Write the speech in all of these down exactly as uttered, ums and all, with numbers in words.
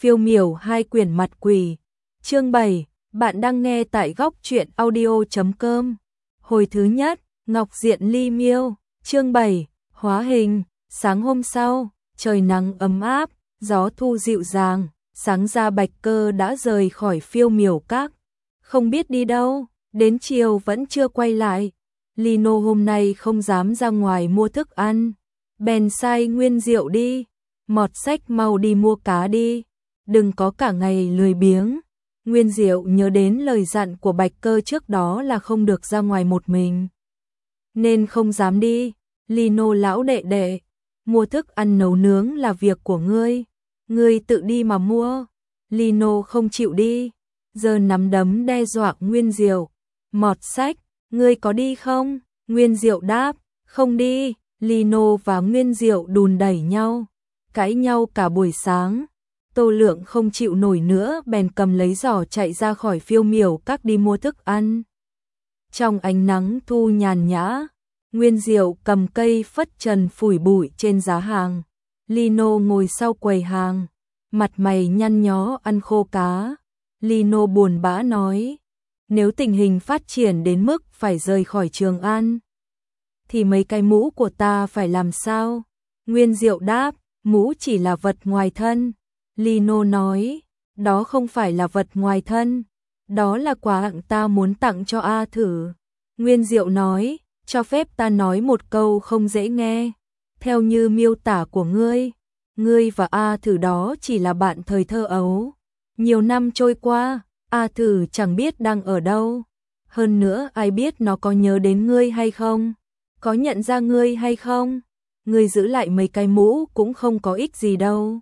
Phiêu miểu hai quyển mặt quỷ. Chương bảy, bạn đang nghe tại góc truyện audio chấm com. Hồi thứ nhất, Ngọc Diện Ly Miêu. Chương bảy, hóa hình. Sáng hôm sau, trời nắng ấm áp, gió thu dịu dàng, sáng ra Bạch Cơ đã rời khỏi Phiêu miểu các. Không biết đi đâu, đến chiều vẫn chưa quay lại. Lino hôm nay không dám ra ngoài mua thức ăn, bèn sai Nguyên Diệu đi. Mọt Sách mau đi mua cá đi, đừng có cả ngày lười biếng. Nguyên Diệu nhớ đến lời dặn của Bạch Cơ trước đó là không được ra ngoài một mình, nên không dám đi. Lino lão đệ đệ, mua thức ăn nấu nướng là việc của ngươi, ngươi tự đi mà mua. Lino không chịu đi, giơ nắm đấm đe dọa Nguyên Diệu. Mọt Sách, ngươi có đi không? Nguyên Diệu đáp, không đi. Lino và Nguyên Diệu đùn đẩy nhau, cãi nhau cả buổi sáng. Tô Lượng không chịu nổi nữa bèn cầm lấy giỏ chạy ra khỏi Phiêu miểu các đi mua thức ăn. Trong ánh nắng thu nhàn nhã, Nguyên Diệu cầm cây phất trần phủi bụi trên giá hàng. Lino ngồi sau quầy hàng, mặt mày nhăn nhó ăn khô cá. Lino buồn bã nói, nếu tình hình phát triển đến mức phải rời khỏi Trường An, thì mấy cái mũ của ta phải làm sao? Nguyên Diệu đáp, mũ chỉ là vật ngoài thân. Lino nói, đó không phải là vật ngoài thân, đó là quà ta muốn tặng cho A Thử. Nguyên Diệu nói, cho phép ta nói một câu không dễ nghe. Theo như miêu tả của ngươi, ngươi và A Thử đó chỉ là bạn thời thơ ấu. Nhiều năm trôi qua, A Thử chẳng biết đang ở đâu. Hơn nữa ai biết nó có nhớ đến ngươi hay không, có nhận ra ngươi hay không. Ngươi giữ lại mấy cái mũ cũng không có ích gì đâu.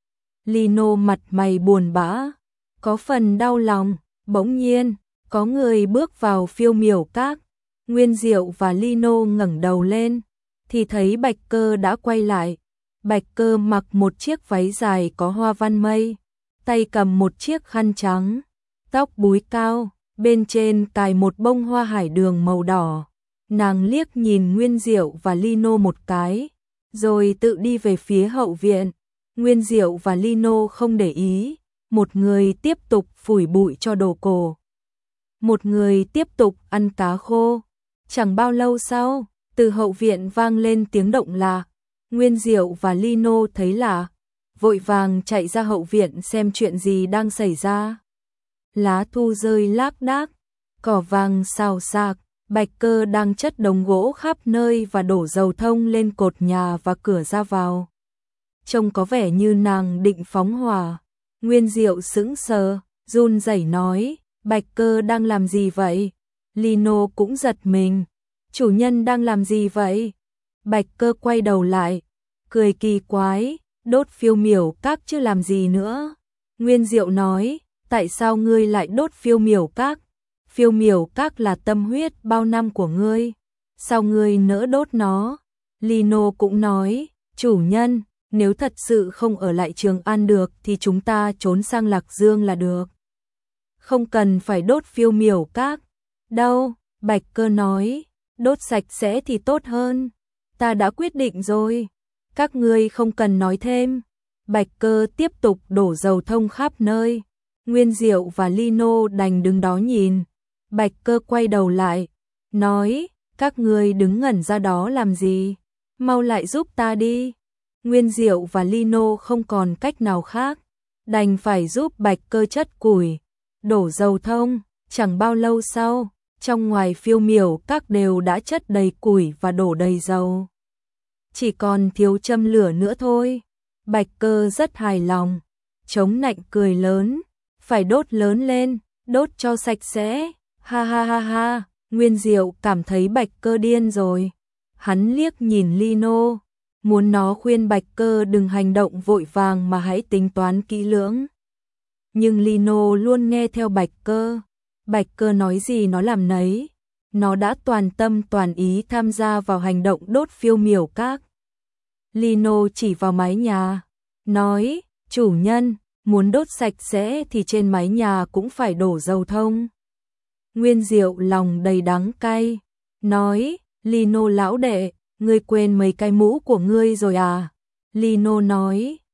Lino mặt mày buồn bã, có phần đau lòng. Bỗng nhiên, có người bước vào Phiêu miểu các. Nguyên Diệu và Lino ngẩng đầu lên, thì thấy Bạch Cơ đã quay lại. Bạch Cơ mặc một chiếc váy dài có hoa văn mây, tay cầm một chiếc khăn trắng, tóc búi cao, bên trên cài một bông hoa hải đường màu đỏ. Nàng liếc nhìn Nguyên Diệu và Lino một cái, rồi tự đi về phía hậu viện. Nguyên Diệu và Lino không để ý, một người tiếp tục phủi bụi cho đồ cổ, một người tiếp tục ăn cá khô. Chẳng bao lâu sau, từ hậu viện vang lên tiếng động lạ. Nguyên Diệu và Lino thấy lạ, vội vàng chạy ra hậu viện xem chuyện gì đang xảy ra. Lá thu rơi lác đác, cỏ vàng xào xạc. Bạch Cơ đang chất đống gỗ khắp nơi và đổ dầu thông lên cột nhà và cửa ra vào, trông có vẻ như nàng định phóng hỏa. Nguyên Diệu sững sờ, run rẩy nói, Bạch Cơ đang làm gì vậy? Lino cũng giật mình, chủ nhân đang làm gì vậy? Bạch Cơ quay đầu lại, cười kỳ quái, đốt Phiêu miểu các chứ làm gì nữa. Nguyên Diệu nói, tại sao ngươi lại đốt Phiêu miểu các? Phiêu miểu các là tâm huyết bao năm của ngươi, sao ngươi nỡ đốt nó? Lino cũng nói, chủ nhân, nếu thật sự không ở lại Trường An được thì chúng ta trốn sang Lạc Dương là được, không cần phải đốt Phiêu miểu các. Đâu, Bạch Cơ nói, đốt sạch sẽ thì tốt hơn, ta đã quyết định rồi, các ngươi không cần nói thêm. Bạch Cơ tiếp tục đổ dầu thông khắp nơi. Nguyên Diệu và Lino đành đứng đó nhìn. Bạch Cơ quay đầu lại, nói, các ngươi đứng ngẩn ra đó làm gì, mau lại giúp ta đi. Nguyên Diệu và Lino không còn cách nào khác, đành phải giúp Bạch Cơ chất củi, đổ dầu thông. Chẳng bao lâu sau, trong ngoài Phiêu miểu các đều đã chất đầy củi và đổ đầy dầu, chỉ còn thiếu châm lửa nữa thôi. Bạch Cơ rất hài lòng, chống nạnh cười lớn, phải đốt lớn lên, đốt cho sạch sẽ. Ha ha ha ha. Nguyên Diệu cảm thấy Bạch Cơ điên rồi. Hắn liếc nhìn Lino, muốn nó khuyên Bạch Cơ đừng hành động vội vàng mà hãy tính toán kỹ lưỡng. Nhưng Lino luôn nghe theo Bạch Cơ. Bạch Cơ nói gì nó làm nấy. Nó đã toàn tâm toàn ý tham gia vào hành động đốt Phiêu miểu các. Lino chỉ vào mái nhà, nói, chủ nhân, muốn đốt sạch sẽ thì trên mái nhà cũng phải đổ dầu thông. Nguyên Diệu lòng đầy đắng cay, nói, Lino lão đệ, ngươi quên mấy cái mũ của ngươi rồi à? Lino nói,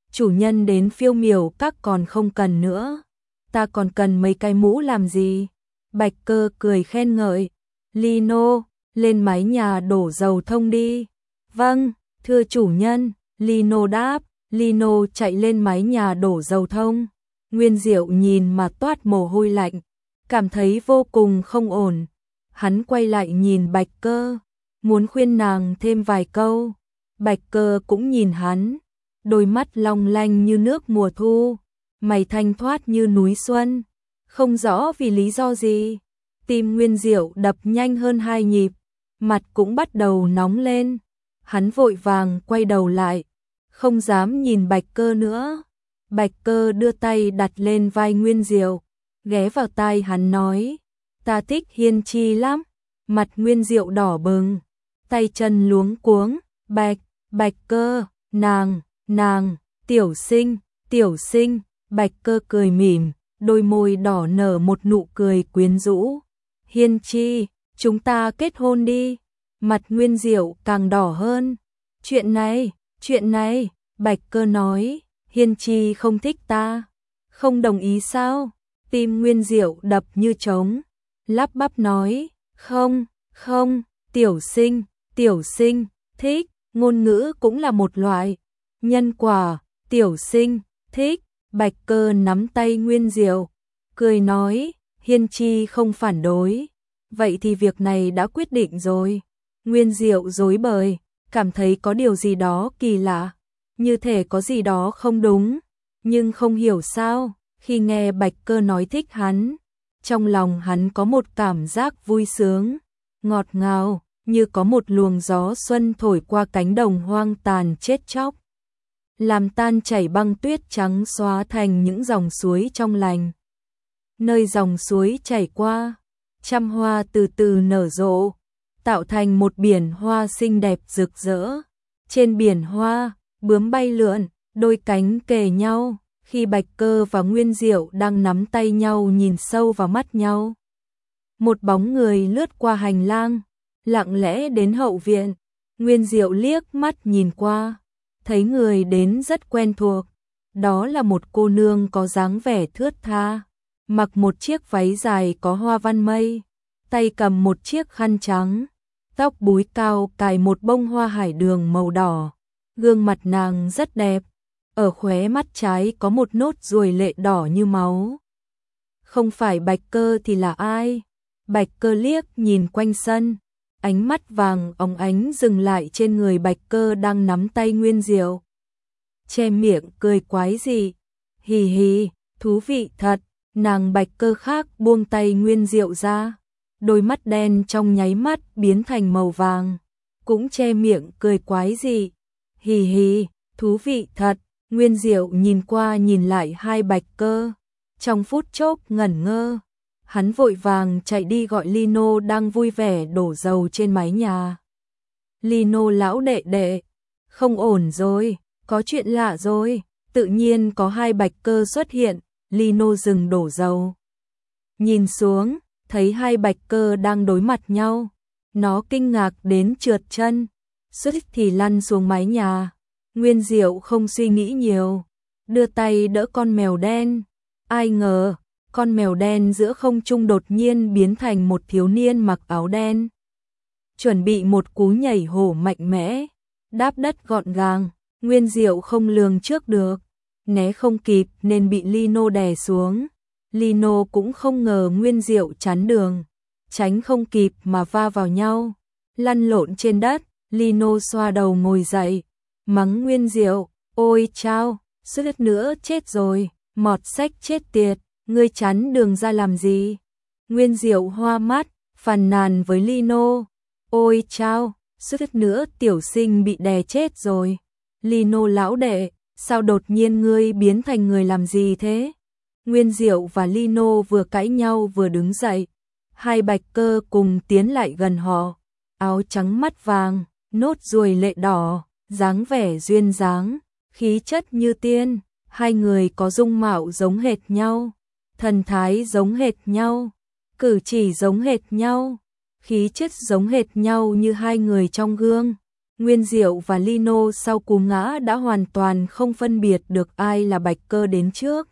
chủ nhân đến Phiêu Miểu Các còn không cần nữa. Ta còn cần mấy cái mũ làm gì? Bạch Cơ cười khen ngợi. Lino, lên mái nhà đổ dầu thông đi. Vâng, thưa chủ nhân, Lino đáp. Lino chạy lên mái nhà đổ dầu thông. Nguyên Diệu nhìn mà toát mồ hôi lạnh, cảm thấy vô cùng không ổn. Hắn quay lại nhìn Bạch Cơ, muốn khuyên nàng thêm vài câu. Bạch Cơ cũng nhìn hắn, đôi mắt long lanh như nước mùa thu, mày thanh thoát như núi xuân. Không rõ vì lý do gì, tim Nguyên Diệu đập nhanh hơn hai nhịp, mặt cũng bắt đầu nóng lên. Hắn vội vàng quay đầu lại, không dám nhìn Bạch Cơ nữa. Bạch Cơ đưa tay đặt lên vai Nguyên Diệu, ghé vào tai hắn nói, ta thích Hiên Chi lắm. Mặt Nguyên Diệu đỏ bừng, tay chân luống cuống. Bạch, Bạch Cơ, nàng, nàng, tiểu sinh, tiểu sinh. Bạch Cơ cười mỉm, đôi môi đỏ nở một nụ cười quyến rũ. Hiên Chi, chúng ta kết hôn đi. Mặt Nguyên Diệu càng đỏ hơn. Chuyện này, chuyện này, Bạch Cơ nói, Hiên Chi không thích ta. Không đồng ý sao? Tim Nguyên Diệu đập như trống, lắp bắp nói, không, không, tiểu sinh, tiểu sinh, thích, ngôn ngữ cũng là một loại nhân quả, tiểu sinh, thích. Bạch Cơ nắm tay Nguyên Diệu, cười nói, Hiên Chi không phản đối, vậy thì việc này đã quyết định rồi. Nguyên Diệu rối bời, cảm thấy có điều gì đó kỳ lạ, như thể có gì đó không đúng, nhưng không hiểu sao, khi nghe Bạch Cơ nói thích hắn, trong lòng hắn có một cảm giác vui sướng, ngọt ngào, như có một luồng gió xuân thổi qua cánh đồng hoang tàn chết chóc, làm tan chảy băng tuyết trắng xóa thành những dòng suối trong lành. Nơi dòng suối chảy qua, trăm hoa từ từ nở rộ, tạo thành một biển hoa xinh đẹp rực rỡ. Trên biển hoa, bướm bay lượn, đôi cánh kề nhau, khi Bạch Cơ và Nguyên Diệu đang nắm tay nhau nhìn sâu vào mắt nhau. Một bóng người lướt qua hành lang, lặng lẽ đến hậu viện. Nguyên Diệu liếc mắt nhìn qua, thấy người đến rất quen thuộc. Đó là một cô nương có dáng vẻ thướt tha, mặc một chiếc váy dài có hoa văn mây, tay cầm một chiếc khăn trắng, tóc búi cao cài một bông hoa hải đường màu đỏ. Gương mặt nàng rất đẹp, ở khóe mắt trái có một nốt ruồi lệ đỏ như máu. Không phải Bạch Cơ thì là ai? Bạch Cơ liếc nhìn quanh sân, ánh mắt vàng óng ánh dừng lại trên người Bạch Cơ đang nắm tay Nguyên Diệu. Che miệng cười quái dị, hì hì, thú vị thật. Nàng Bạch Cơ khác buông tay Nguyên Diệu ra, đôi mắt đen trong nháy mắt biến thành màu vàng, cũng che miệng cười quái dị, hì hì, thú vị thật. Nguyên Diệu nhìn qua nhìn lại hai Bạch Cơ, trong phút chốc ngẩn ngơ. Hắn vội vàng chạy đi gọi Lino đang vui vẻ đổ dầu trên mái nhà. Lino lão đệ đệ, không ổn rồi, có chuyện lạ rồi. Tự nhiên có hai Bạch Cơ xuất hiện. Lino dừng đổ dầu, nhìn xuống, thấy hai Bạch Cơ đang đối mặt nhau. Nó kinh ngạc đến trượt chân, suýt thì lăn xuống mái nhà. Nguyên Diệu không suy nghĩ nhiều, đưa tay đỡ con mèo đen. Ai ngờ, con mèo đen giữa không trung đột nhiên biến thành một thiếu niên mặc áo đen, chuẩn bị một cú nhảy hổ mạnh mẽ, đáp đất gọn gàng. Nguyên Diệu không lường trước được, né không kịp nên bị Lino đè xuống. Lino cũng không ngờ Nguyên Diệu chắn đường, tránh không kịp mà va vào nhau, lăn lộn trên đất. Lino xoa đầu ngồi dậy, mắng Nguyên Diệu, ôi chao, suýt nữa chết rồi, mọt sách chết tiệt, ngươi chắn đường ra làm gì? Nguyên Diệu hoa mắt, phàn nàn với Lino, ôi chao, suýt nữa tiểu sinh bị đè chết rồi. Lino lão đệ, sao đột nhiên ngươi biến thành người làm gì thế? Nguyên Diệu và Lino vừa cãi nhau vừa đứng dậy. Hai Bạch Cơ cùng tiến lại gần họ, áo trắng mắt vàng, nốt ruồi lệ đỏ, dáng vẻ duyên dáng, khí chất như tiên. Hai người có dung mạo giống hệt nhau, thần thái giống hệt nhau, cử chỉ giống hệt nhau, khí chất giống hệt nhau như hai người trong gương. Nguyên Diệu và Lino sau cú ngã đã hoàn toàn không phân biệt được ai là Bạch Cơ đến trước,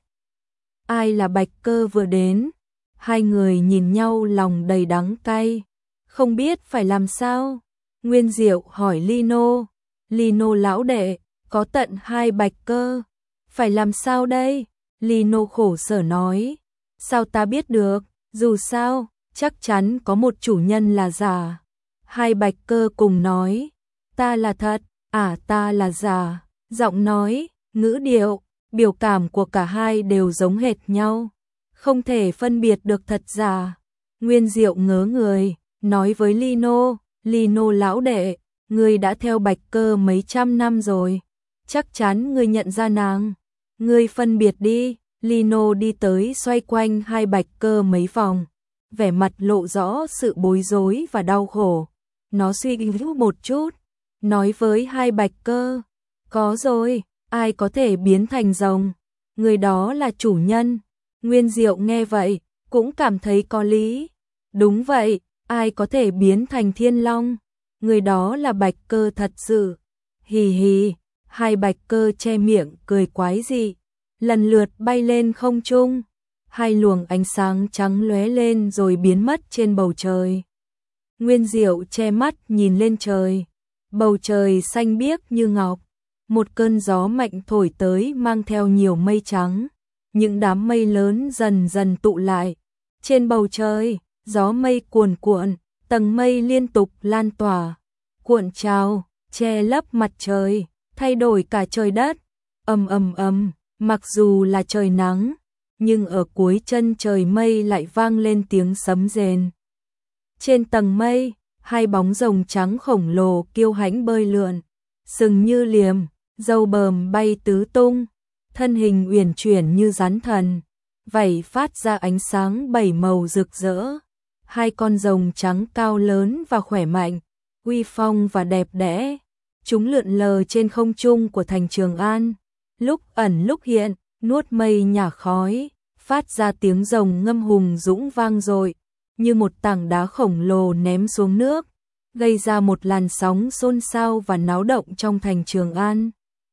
ai là Bạch Cơ vừa đến. Hai người nhìn nhau lòng đầy đắng cay, không biết phải làm sao. Nguyên Diệu hỏi Lino, Lino lão đệ, có tận hai Bạch Cơ, phải làm sao đây? Lino khổ sở nói, sao ta biết được, dù sao, chắc chắn có một chủ nhân là giả. Hai Bạch Cơ cùng nói, ta là thật, à ta là giả. Giọng nói, ngữ điệu, biểu cảm của cả hai đều giống hệt nhau, không thể phân biệt được thật giả. Nguyên Diệu ngớ người, nói với Lino, Lino lão đệ, ngươi đã theo Bạch Cơ mấy trăm năm rồi, chắc chắn ngươi nhận ra nàng, ngươi phân biệt đi. Lino đi tới xoay quanh hai Bạch Cơ mấy vòng, vẻ mặt lộ rõ sự bối rối và đau khổ. Nó suy nghĩ một chút, nói với hai Bạch Cơ, có rồi, ai có thể biến thành rồng, người đó là chủ nhân. Nguyên Diệu nghe vậy, cũng cảm thấy có lý. Đúng vậy, ai có thể biến thành thiên long, người đó là Bạch Cơ thật sự. Hì hì, hai Bạch Cơ che miệng cười quái dị, lần lượt bay lên không trung. Hai luồng ánh sáng trắng lóe lên rồi biến mất trên bầu trời. Nguyên Diệu che mắt nhìn lên trời, bầu trời xanh biếc như ngọc. Một cơn gió mạnh thổi tới mang theo nhiều mây trắng, những đám mây lớn dần dần tụ lại. Trên bầu trời, gió mây cuồn cuộn, tầng mây liên tục lan tỏa, cuộn trào, che lấp mặt trời, thay đổi cả trời đất. Ầm ầm ầm, mặc dù là trời nắng, nhưng ở cuối chân trời mây lại vang lên tiếng sấm rền. Trên tầng mây, hai bóng rồng trắng khổng lồ kiêu hãnh bơi lượn, sừng như liềm, râu bờm bay tứ tung, thân hình uyển chuyển như rắn thần, vảy phát ra ánh sáng bảy màu rực rỡ. Hai con rồng trắng cao lớn và khỏe mạnh, uy phong và đẹp đẽ. Chúng lượn lờ trên không trung của thành Trường An, lúc ẩn lúc hiện, nuốt mây nhả khói, phát ra tiếng rồng ngâm hùng dũng vang dội, như một tảng đá khổng lồ ném xuống nước, gây ra một làn sóng xôn xao và náo động trong thành Trường An.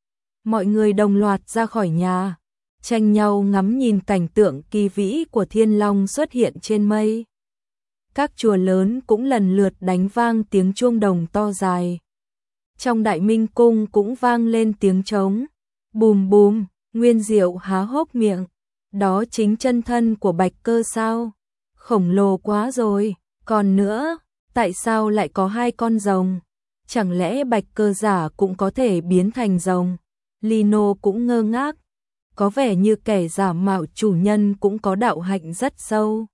Mọi người đồng loạt ra khỏi nhà, tranh nhau ngắm nhìn cảnh tượng kỳ vĩ của Thiên Long xuất hiện trên mây. Các chùa lớn cũng lần lượt đánh vang tiếng chuông đồng to dài. Trong Đại Minh Cung cũng vang lên tiếng trống. Bùm bùm, Nguyên Diệu há hốc miệng. Đó chính chân thân của Bạch Cơ sao? Khổng lồ quá rồi. Còn nữa, tại sao lại có hai con rồng? Chẳng lẽ Bạch Cơ giả cũng có thể biến thành rồng? Lino cũng ngơ ngác. Có vẻ như kẻ giả mạo chủ nhân cũng có đạo hạnh rất sâu.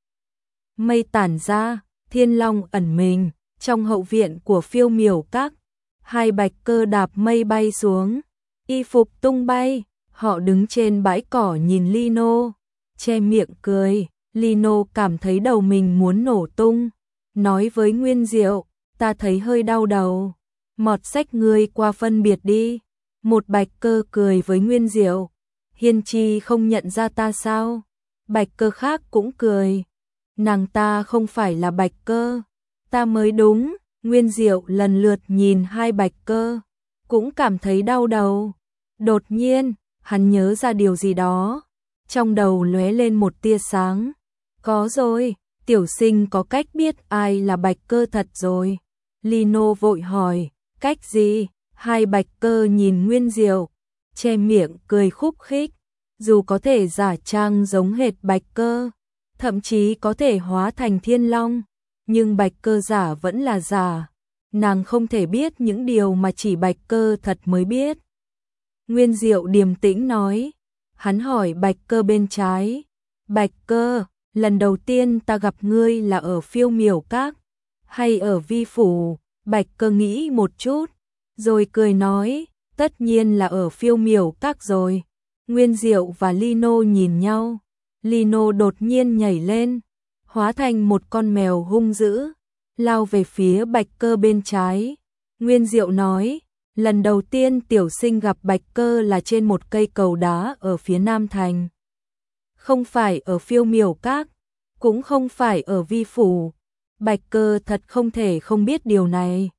Mây tản ra, Thiên Long ẩn mình trong hậu viện của Phiêu Miểu Các. Hai Bạch Cơ đạp mây bay xuống, y phục tung bay. Họ đứng trên bãi cỏ nhìn Lino, che miệng cười. Lino cảm thấy đầu mình muốn nổ tung, nói với Nguyên Diệu, ta thấy hơi đau đầu, mọt xách ngươi qua phân biệt đi. Một Bạch Cơ cười với Nguyên Diệu, Hiên Chi không nhận ra ta sao? Bạch Cơ khác cũng cười, nàng ta không phải là Bạch Cơ, ta mới đúng. Nguyên Diệu lần lượt nhìn hai Bạch Cơ, cũng cảm thấy đau đầu. Đột nhiên, hắn nhớ ra điều gì đó, trong đầu lóe lên một tia sáng. Có rồi, tiểu sinh có cách biết ai là Bạch Cơ thật rồi. Lino vội hỏi, cách gì? Hai Bạch Cơ nhìn Nguyên Diệu, che miệng cười khúc khích. Dù có thể giả trang giống hệt Bạch Cơ, thậm chí có thể hóa thành Thiên Long, nhưng Bạch Cơ giả vẫn là giả. Nàng không thể biết những điều mà chỉ Bạch Cơ thật mới biết. Nguyên Diệu điềm tĩnh nói. Hắn hỏi Bạch Cơ bên trái, Bạch Cơ, lần đầu tiên ta gặp ngươi là ở Phiêu Miểu Các hay ở Vi Phủ? Bạch Cơ nghĩ một chút, rồi cười nói, tất nhiên là ở Phiêu Miểu Các rồi. Nguyên Diệu và Lino nhìn nhau. Lino đột nhiên nhảy lên, hóa thành một con mèo hung dữ, lao về phía Bạch Cơ bên trái. Nguyên Diệu nói, lần đầu tiên tiểu sinh gặp Bạch Cơ là trên một cây cầu đá ở phía Nam Thành. Không phải ở Phiêu Miểu Các, cũng không phải ở Vi Phủ. Bạch Cơ thật không thể không biết điều này.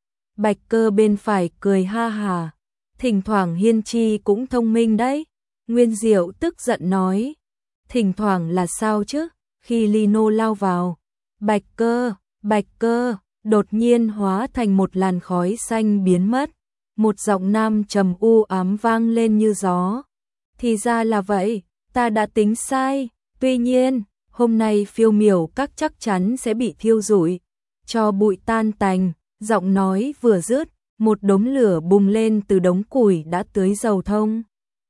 Bạch Cơ bên phải cười ha hà. Thỉnh thoảng Hiên Chi cũng thông minh đấy. Nguyên Diệu tức giận nói. Thỉnh thoảng là sao chứ? Khi Lino lao vào, Bạch Cơ, Bạch Cơ, đột nhiên hóa thành một làn khói xanh biến mất. Một giọng nam trầm u ám vang lên như gió. Thì ra là vậy, ta đã tính sai. Tuy nhiên, hôm nay phiêu miểu các chắc chắn sẽ bị thiêu rụi, cho bụi tan tành. Giọng nói vừa dứt, một đống lửa bùng lên từ đống củi đã tưới dầu thông.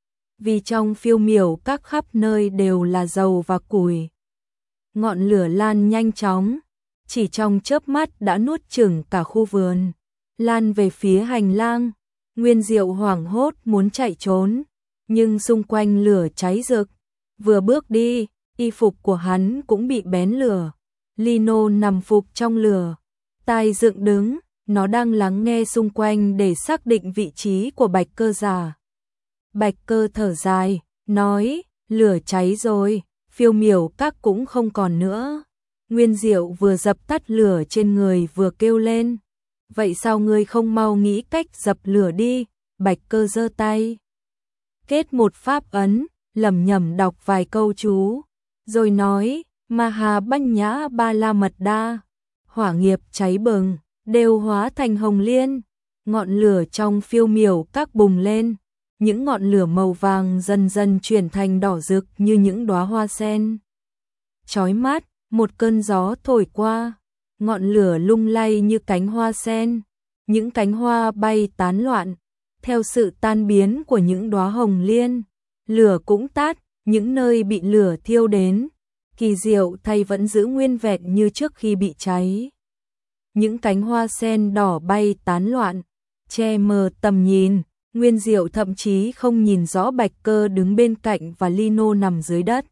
Vì trong phiêu miểu các khắp nơi đều là dầu và củi. Ngọn lửa lan nhanh chóng, chỉ trong chớp mắt đã nuốt chửng cả khu vườn, lan về phía hành lang. Nguyên Diệu hoảng hốt muốn chạy trốn, nhưng xung quanh lửa cháy rực. Vừa bước đi, y phục của hắn cũng bị bén lửa. Lino nằm phục trong lửa, tai dựng đứng, nó đang lắng nghe xung quanh để xác định vị trí của Bạch Cơ già. Bạch Cơ thở dài, nói, lửa cháy rồi, phiêu miểu các cũng không còn nữa. Nguyên Diệu vừa dập tắt lửa trên người vừa kêu lên. Vậy sao ngươi không mau nghĩ cách dập lửa đi? Bạch Cơ giơ tay, kết một pháp ấn, lẩm nhẩm đọc vài câu chú, rồi nói, Maha Banh Nhã Ba La Mật Đa. Hỏa nghiệp cháy bừng, đều hóa thành hồng liên. Ngọn lửa trong phiêu miểu các bùng lên. Những ngọn lửa màu vàng dần dần chuyển thành đỏ rực như những đóa hoa sen. Chói mắt, một cơn gió thổi qua, ngọn lửa lung lay như cánh hoa sen. Những cánh hoa bay tán loạn, theo sự tan biến của những đóa hồng liên. Lửa cũng tắt, những nơi bị lửa thiêu đến, kỳ diệu thay vẫn giữ nguyên vẹn như trước khi bị cháy. Những cánh hoa sen đỏ bay tán loạn, che mờ tầm nhìn. Nguyên Diệu thậm chí không nhìn rõ Bạch Cơ đứng bên cạnh và Lino nằm dưới đất.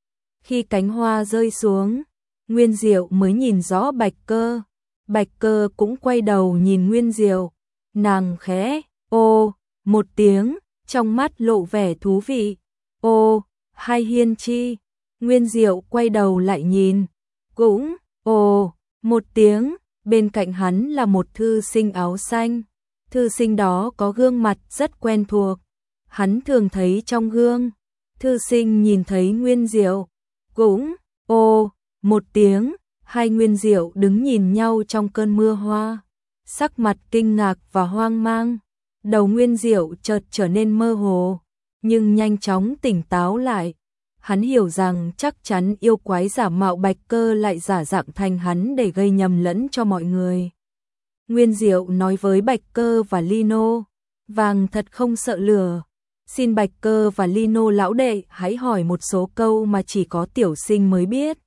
Khi cánh hoa rơi xuống, Nguyên Diệu mới nhìn rõ Bạch Cơ. Bạch Cơ cũng quay đầu nhìn Nguyên Diệu. Nàng khẽ, ô, một tiếng, trong mắt lộ vẻ thú vị. Ô, hai Hiên Chi. Nguyên Diệu quay đầu lại nhìn. Cũng, ồ, một tiếng, bên cạnh hắn là một thư sinh áo xanh. Thư sinh đó có gương mặt rất quen thuộc. Hắn thường thấy trong gương. Thư sinh nhìn thấy Nguyên Diệu. Cũng, ô, một tiếng, hai Nguyên Diệu đứng nhìn nhau trong cơn mưa hoa. Sắc mặt kinh ngạc và hoang mang. Đầu Nguyên Diệu chợt trở nên mơ hồ, nhưng nhanh chóng tỉnh táo lại. Hắn hiểu rằng chắc chắn yêu quái giả mạo Bạch Cơ lại giả dạng thành hắn để gây nhầm lẫn cho mọi người. Nguyên Diệu nói với Bạch Cơ và Lino, vàng thật không sợ lửa. Xin Bạch Cơ và Lino lão đệ hãy hỏi một số câu mà chỉ có tiểu sinh mới biết,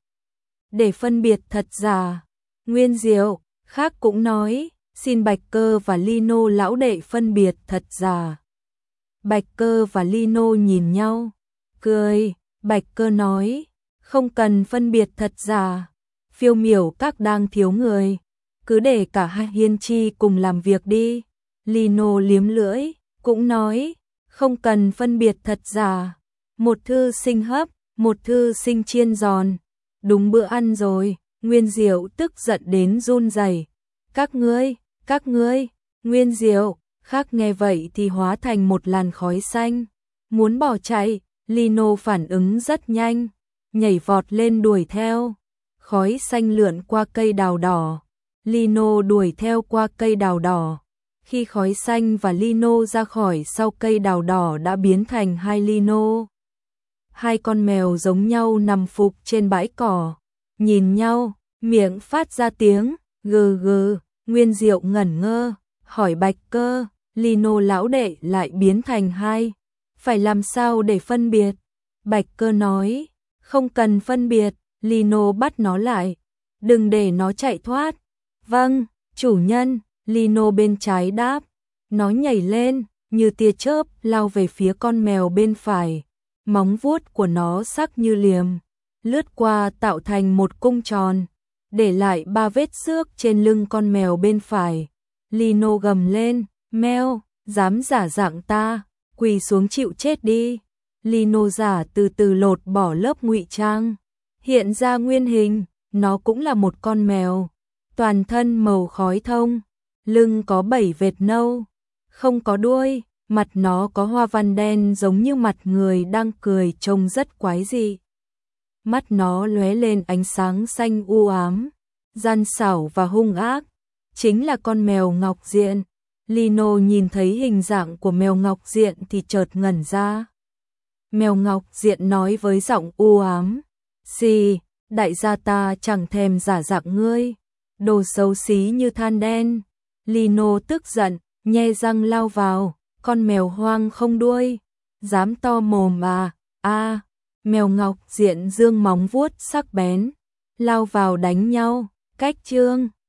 để phân biệt thật giả. Nguyên Diệu khác cũng nói, xin Bạch Cơ và Lino lão đệ phân biệt thật giả. Bạch Cơ và Lino nhìn nhau, cười. Bạch Cơ nói, không cần phân biệt thật giả. Phiêu miểu các đang thiếu người, cứ để cả hai Hiên Chi cùng làm việc đi. Lino liếm lưỡi, cũng nói, không cần phân biệt thật giả. Một thư sinh hấp, một thư sinh chiên giòn. Đúng bữa ăn rồi. Nguyên Diệu tức giận đến run rẩy. Các ngươi, các ngươi. Nguyên Diệu khác nghe vậy thì hóa thành một làn khói xanh, muốn bỏ chạy. Lino phản ứng rất nhanh, nhảy vọt lên đuổi theo. Khói xanh lượn qua cây đào đỏ. Lino đuổi theo qua cây đào đỏ. Khi khói xanh và Lino ra khỏi sau cây đào đỏ đã biến thành hai Lino. Hai con mèo giống nhau nằm phục trên bãi cỏ, nhìn nhau, miệng phát ra tiếng gừ gừ. Nguyên Diệu ngẩn ngơ, hỏi Bạch Cơ, Lino lão đệ lại biến thành hai, phải làm sao để phân biệt? Bạch Cơ nói, không cần phân biệt. Lino bắt nó lại, đừng để nó chạy thoát. Vâng, chủ nhân. Lino bên trái đáp. Nó nhảy lên, như tia chớp lao về phía con mèo bên phải. Móng vuốt của nó sắc như liềm, lướt qua tạo thành một cung tròn, để lại ba vết xước trên lưng con mèo bên phải. Lino gầm lên, meo, dám giả dạng ta, quỳ xuống chịu chết đi. Lino giả từ từ lột bỏ lớp ngụy trang, hiện ra nguyên hình, nó cũng là một con mèo, toàn thân màu khói thông. lưng có bảy vệt nâu, không có đuôi, mặt nó có hoa văn đen giống như mặt người đang cười trông rất quái dị. Mắt nó lóe lên ánh sáng xanh u ám, gian xảo và hung ác, chính là con mèo Ngọc Diện. Lino nhìn thấy hình dạng của mèo Ngọc Diện thì chợt ngẩn ra. Mèo Ngọc Diện nói với giọng u ám, "Xì, đại gia ta chẳng thèm giả dạng ngươi, đồ xấu xí như than đen." Lino tức giận, nhe răng lao vào, "Con mèo hoang không đuôi, dám to mồm à?" A, mèo Ngọc Diện dương móng vuốt sắc bén, lao vào đánh nhau. Cách chương